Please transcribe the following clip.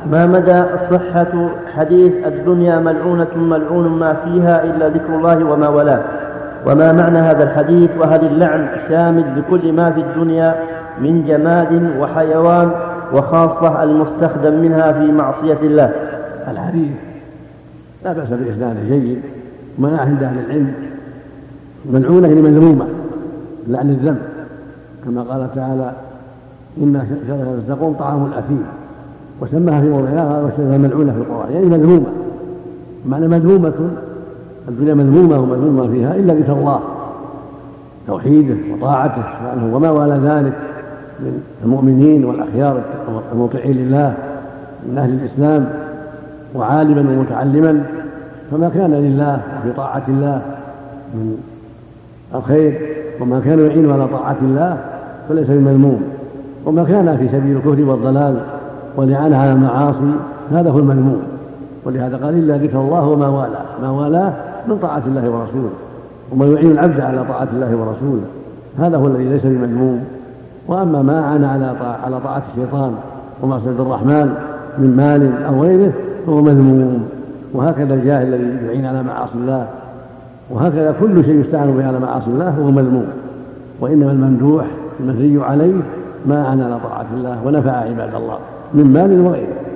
ما مدى صحة حديث الدنيا ملعونة ملعون ما فيها إلا ذكر الله وما ولاه؟ وما معنى هذا الحديث؟ وهل اللعن شامل لكل ما في الدنيا من جماد وحيوان وخاصة المستخدم منها في معصية الله؟ الحديث لا بأس بإسناده جيد، ومنع عند أهل العلم ملعونة لمذمومة لعن الذنب، كما قال تعالى إن شجرة الزقوم طعام الأثيم، وسماها في موضعها والشجرة الملعونة في القرآن، يعني مذمومة. معنى مذمومة الدنيا مذمومة ومذمومة فيها إلا ذكر الله توحيده وطاعته سبحانه وما والى ذلك من المؤمنين والأخيار المطيعين لله من أهل الإسلام وعالما ومتعلما، فما كان لله وفي طاعة الله من الخير وما كان يعين على طاعة الله فليس بمذموم، وما كان في سبيل الكفر والضلال والإعانة على المعاصي هذا هو المذموم. ولهذا قال إلا ذكر الله وما والاه، ما والاه من طاعة الله ورسوله، وما يعين العبد على طاعة الله ورسوله هذا هو الذي ليس بمذموم. وأما ما عانى على طاعة الشيطان ومعصية الرحمن من مال أو غيره فهو مذموم. وهكذا الجاهل الذي يعين على معاصي الله، وهكذا كل شيء يستعان به على معاصي الله هو مذموم. وإنما الممدوح المثني عليه ما عانى على طاعة الله ونفع عباد الله من مال وغيره.